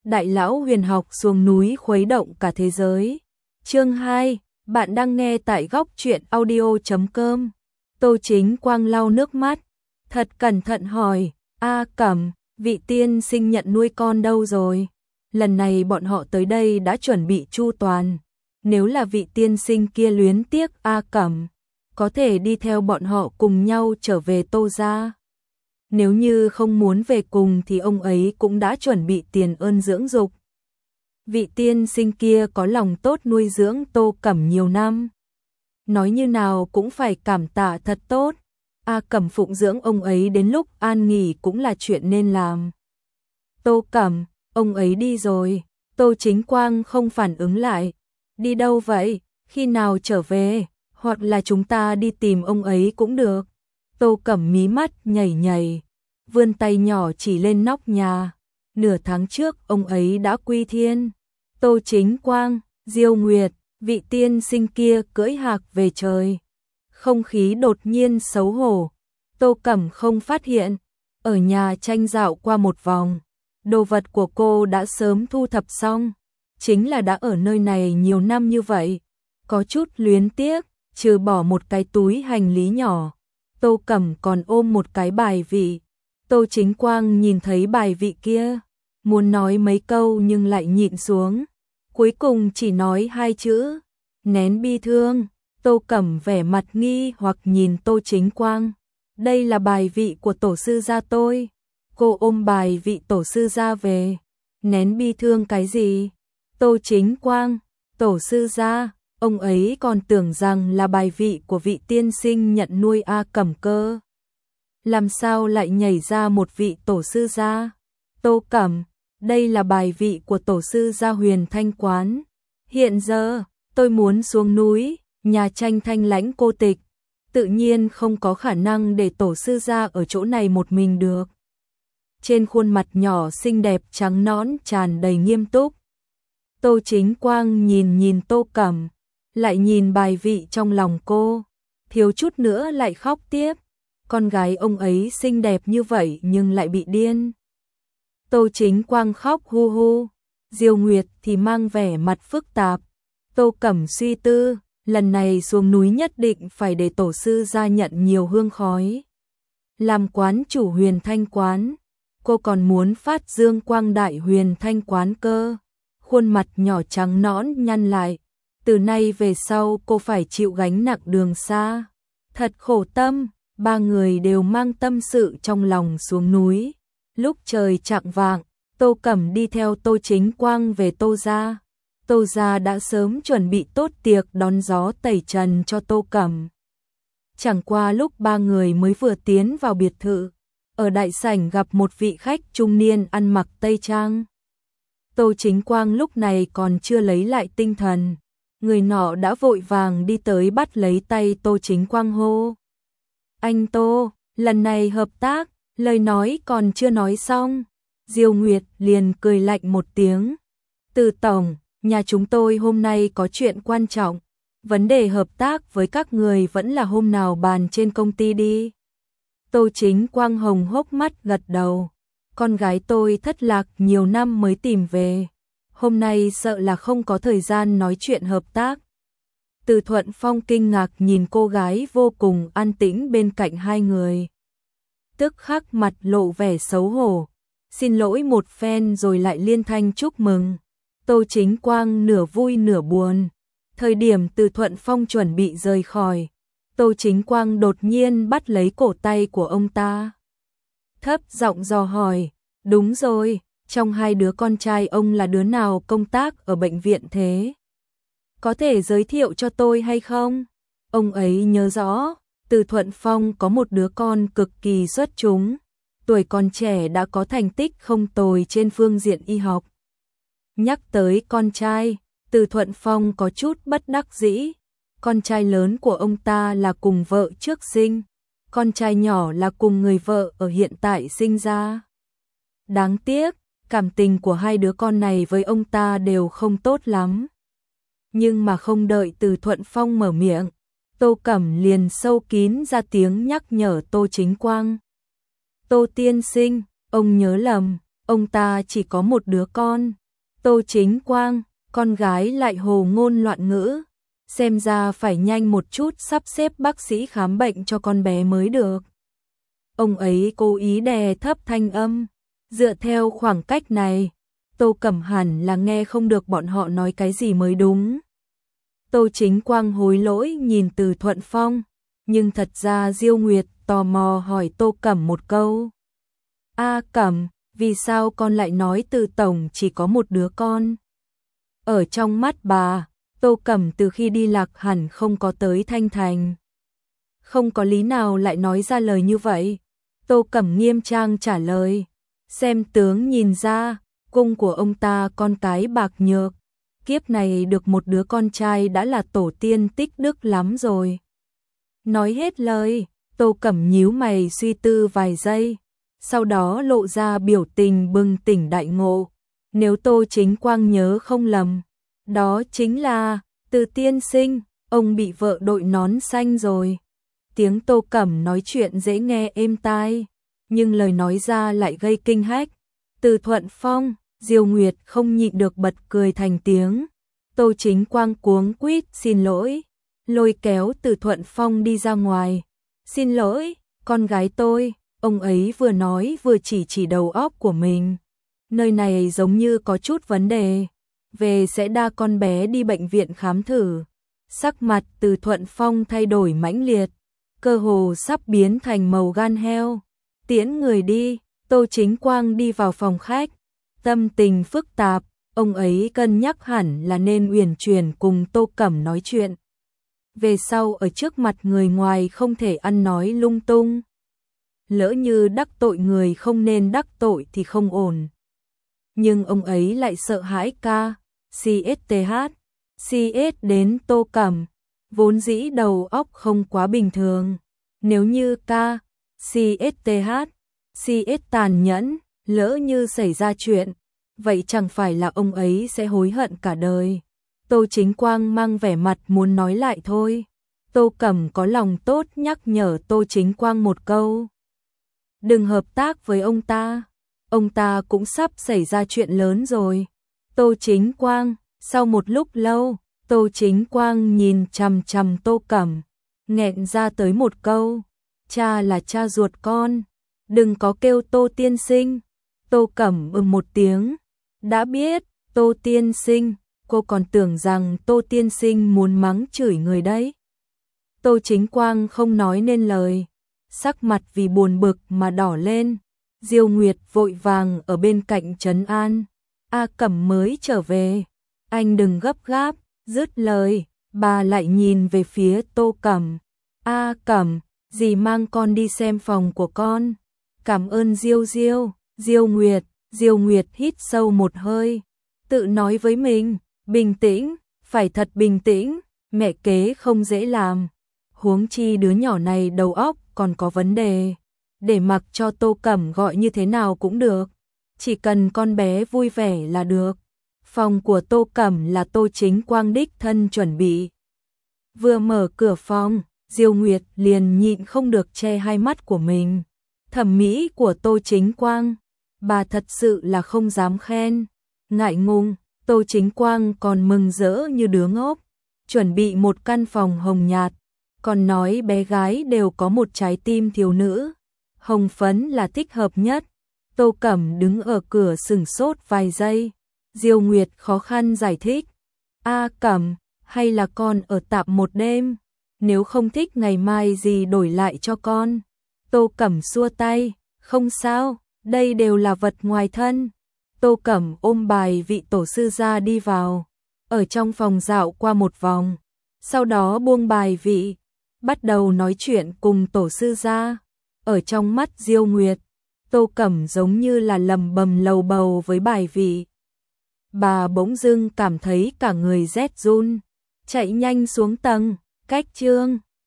Đại lão huyền học xuống núi khuấy động cả thế giới. Chương 2, bạn đang nghe tại góc truyện audio.com. Tô Chính Quang lau nước mắt, thật cẩn thận hỏi, A Cẩm, vị tiên sinh nhận nuôi con đâu rồi? Lần này bọn họ tới đây đã chuẩn bị chu toàn. Nếu là vị tiên sinh kia luyến tiếc A Cẩm, có thể đi theo bọn họ cùng nhau trở về Tô gia. Nếu như không muốn về cùng thì ông ấy cũng đã chuẩn bị tiền ơn dưỡng dục. Vị tiên sinh kia có lòng tốt nuôi dưỡng Tô Cẩm nhiều năm. Nói như nào cũng phải cảm tạ thật tốt. A Cẩm phụng dưỡng ông ấy đến lúc an nghỉ cũng là chuyện nên làm. Tô Cẩm, ông ấy đi rồi. Tô Chính Quang không phản ứng lại. Đi đâu vậy? Khi nào trở về? Hoặc là chúng ta đi tìm ông ấy cũng được. Tô Cẩm mí mắt nhảy nhảy, vươn tay nhỏ chỉ lên nóc nhà. Nửa tháng trước ông ấy đã quy thiên. Tô Chính Quang, Diêu Nguyệt, vị tiên sinh kia cưỡi hạc về trời. Không khí đột nhiên xấu hổ. Tô Cẩm không phát hiện. Ở nhà tranh dạo qua một vòng. Đồ vật của cô đã sớm thu thập xong. Chính là đã ở nơi này nhiều năm như vậy. Có chút luyến tiếc, trừ bỏ một cái túi hành lý nhỏ. Tô Cẩm còn ôm một cái bài vị. Tô Chính Quang nhìn thấy bài vị kia, muốn nói mấy câu nhưng lại nhịn xuống. Cuối cùng chỉ nói hai chữ, nén bi thương. Tô Cẩm vẻ mặt nghi hoặc nhìn Tô Chính Quang. Đây là bài vị của tổ sư gia tôi. Cô ôm bài vị tổ sư gia về. Nén bi thương cái gì? Tô Chính Quang, tổ sư gia, ông ấy còn tưởng rằng là bài vị của vị tiên sinh nhận nuôi A Cẩm cơ. Làm sao lại nhảy ra một vị tổ sư gia? Tô Cẩm, đây là bài vị của tổ sư gia Huyền Thanh Quán. Hiện giờ, tôi muốn xuống núi, nhà tranh thanh lãnh cô tịch. Tự nhiên không có khả năng để tổ sư gia ở chỗ này một mình được. Trên khuôn mặt nhỏ xinh đẹp trắng nõn tràn đầy nghiêm túc. Tô Chính Quang nhìn Tô Cẩm, lại nhìn bài vị trong lòng cô. Thiếu chút nữa lại khóc tiếp. Con gái ông ấy xinh đẹp như vậy nhưng lại bị điên. Tô Chính Quang khóc hu hu. Diêu Nguyệt thì mang vẻ mặt phức tạp. Tô Cẩm suy tư, lần này xuống núi nhất định phải để tổ sư gia nhận nhiều hương khói. Làm quán chủ Huyền Thanh Quán, cô còn muốn phát dương quang đại Huyền Thanh Quán cơ. Khuôn mặt nhỏ trắng nõn nhăn lại. Từ nay về sau cô phải chịu gánh nặng đường xa. Thật khổ tâm. Ba người đều mang tâm sự trong lòng xuống núi. Lúc trời chạng vạng, Tô Cẩm đi theo Tô Chính Quang về Tô gia. Tô gia đã sớm chuẩn bị tốt tiệc đón gió tẩy trần cho Tô Cẩm. Chẳng qua lúc ba người mới vừa tiến vào biệt thự, ở đại sảnh gặp một vị khách trung niên ăn mặc tây trang. Tô Chính Quang lúc này còn chưa lấy lại tinh thần. Người nọ đã vội vàng đi tới bắt lấy tay Tô Chính Quang hô. Anh Tô, lần này hợp tác, lời nói còn chưa nói xong. Diêu Nguyệt liền cười lạnh một tiếng. Từ tổng, nhà chúng tôi hôm nay có chuyện quan trọng. Vấn đề hợp tác với các người vẫn là hôm nào bàn trên công ty đi. Tô Chính Quang hồng hốc mắt gật đầu. Con gái tôi thất lạc nhiều năm mới tìm về. Hôm nay sợ là không có thời gian nói chuyện hợp tác. Từ Thuận Phong kinh ngạc nhìn cô gái vô cùng an tĩnh bên cạnh hai người. Tức khắc mặt lộ vẻ xấu hổ. Xin lỗi một phen rồi lại liên thanh chúc mừng. Tô Chính Quang nửa vui nửa buồn. Thời điểm Từ Thuận Phong chuẩn bị rời khỏi, Tô Chính Quang đột nhiên bắt lấy cổ tay của ông ta. Thấp giọng dò hỏi, đúng rồi, trong hai đứa con trai ông là đứa nào công tác ở bệnh viện thế? Có thể giới thiệu cho tôi hay không? Ông ấy nhớ rõ, Từ Thuận Phong có một đứa con cực kỳ xuất chúng, tuổi còn trẻ đã có thành tích không tồi trên phương diện y học. Nhắc tới con trai, Từ Thuận Phong có chút bất đắc dĩ. Con trai lớn của ông ta là cùng vợ trước sinh, con trai nhỏ là cùng người vợ ở hiện tại sinh ra. Đáng tiếc, cảm tình của hai đứa con này với ông ta đều không tốt lắm. Nhưng mà không đợi Từ Thuận Phong mở miệng, Tô Cẩm liền sâu kín ra tiếng nhắc nhở Tô Chính Quang. Tô tiên sinh, ông nhớ lầm, ông ta chỉ có một đứa con. Tô Chính Quang, con gái lại hồ ngôn loạn ngữ. Xem ra phải nhanh một chút sắp xếp bác sĩ khám bệnh cho con bé mới được. Ông ấy cố ý đè thấp thanh âm. Dựa theo khoảng cách này, Tô Cẩm hẳn là nghe không được bọn họ nói cái gì mới đúng. Tô Chính Quang hối lỗi nhìn Từ Thuận Phong, nhưng thật ra Diêu Nguyệt tò mò hỏi Tô Cẩm một câu. A Cẩm, vì sao con lại nói Từ tổng chỉ có một đứa con? Ở trong mắt bà, Tô Cẩm từ khi đi Lạc hẳn không có tới Thanh Thành. Không có lý nào lại nói ra lời như vậy. Tô Cẩm nghiêm trang trả lời. Xem tướng nhìn ra, cung của ông ta con cái bạc nhược. Kiếp này được một đứa con trai đã là tổ tiên tích đức lắm rồi. Nói hết lời, Tô Cẩm nhíu mày suy tư vài giây. Sau đó lộ ra biểu tình bừng tỉnh đại ngộ. Nếu Tô Chính Quang nhớ không lầm, đó chính là Từ tiên sinh, ông bị vợ đội nón xanh rồi. Tiếng Tô Cẩm nói chuyện dễ nghe êm tai, nhưng lời nói ra lại gây kinh hách. Từ Thuận Phong, Diêu Nguyệt không nhịn được bật cười thành tiếng. Tô Chính Quang cuống quýt xin lỗi, lôi kéo Từ Thuận Phong đi ra ngoài. Xin lỗi, con gái tôi. Ông ấy vừa nói vừa chỉ đầu óc của mình. Nơi này giống như có chút vấn đề. Về sẽ đa con bé đi bệnh viện khám thử. Sắc mặt Từ Thuận Phong thay đổi mãnh liệt, cơ hồ sắp biến thành màu gan heo. Tiễn người đi, Tô Chính Quang đi vào phòng khách. Tâm tình phức tạp, ông ấy cân nhắc hẳn là nên uyển chuyển cùng Tô Cẩm nói chuyện. Về sau ở trước mặt người ngoài không thể ăn nói lung tung. Lỡ như đắc tội người không nên đắc tội thì không ổn. Nhưng ông ấy lại sợ hãi CS đến Tô Cẩm, vốn dĩ đầu óc không quá bình thường. Nếu như CS tàn nhẫn, lỡ như xảy ra chuyện, vậy chẳng phải là ông ấy sẽ hối hận cả đời. Tô Chính Quang mang vẻ mặt muốn nói lại thôi. Tô Cẩm có lòng tốt nhắc nhở Tô Chính Quang một câu. Đừng hợp tác với ông ta cũng sắp xảy ra chuyện lớn rồi. Tô Chính Quang, sau một lúc lâu, Tô Chính Quang nhìn chằm chằm Tô Cẩm, nghẹn ra tới một câu. Cha là cha ruột con, đừng có kêu Tô tiên sinh. Tô Cẩm một tiếng. Đã biết, Tô tiên sinh, cô còn tưởng rằng Tô tiên sinh muốn mắng chửi người đấy. Tô Chính Quang không nói nên lời, sắc mặt vì buồn bực mà đỏ lên. Diêu Nguyệt vội vàng ở bên cạnh trấn an. A Cẩm mới trở về, anh đừng gấp gáp. Dứt lời, bà lại nhìn về phía Tô Cẩm. A Cẩm, dì mang con đi xem phòng của con. Cảm ơn Diêu Nguyệt hít sâu một hơi, tự nói với mình, bình tĩnh, phải thật bình tĩnh, mẹ kế không dễ làm. Huống chi đứa nhỏ này đầu óc còn có vấn đề, để mặc cho Tô Cẩm gọi như thế nào cũng được, chỉ cần con bé vui vẻ là được. Phòng của Tô Cẩm là Tô Chính Quang đích thân chuẩn bị. Vừa mở cửa phòng, Diêu Nguyệt liền nhịn không được che hai mắt của mình. Thẩm mỹ của Tô Chính Quang, bà thật sự là không dám khen. Ngại ngùng, Tô Chính Quang còn mừng rỡ như đứa ngốc, chuẩn bị một căn phòng hồng nhạt, còn nói bé gái đều có một trái tim thiếu nữ, hồng phấn là thích hợp nhất. Tô Cẩm đứng ở cửa sừng sốt vài giây. Diêu Nguyệt khó khăn giải thích. A Cẩm, hay là con ở tạm một đêm, nếu không thích ngày mai dì đổi lại cho con. Tô Cẩm xua tay, không sao, đây đều là vật ngoài thân. Tô Cẩm ôm bài vị tổ sư ra đi vào, ở trong phòng dạo qua một vòng, sau đó buông bài vị, bắt đầu nói chuyện cùng tổ sư ra. Ở trong mắt Diêu Nguyệt, Tô Cẩm giống như là lầm bầm lầu bầu với bài vị. Bà bỗng dưng cảm thấy cả người rét run, chạy nhanh xuống tầng, cách chương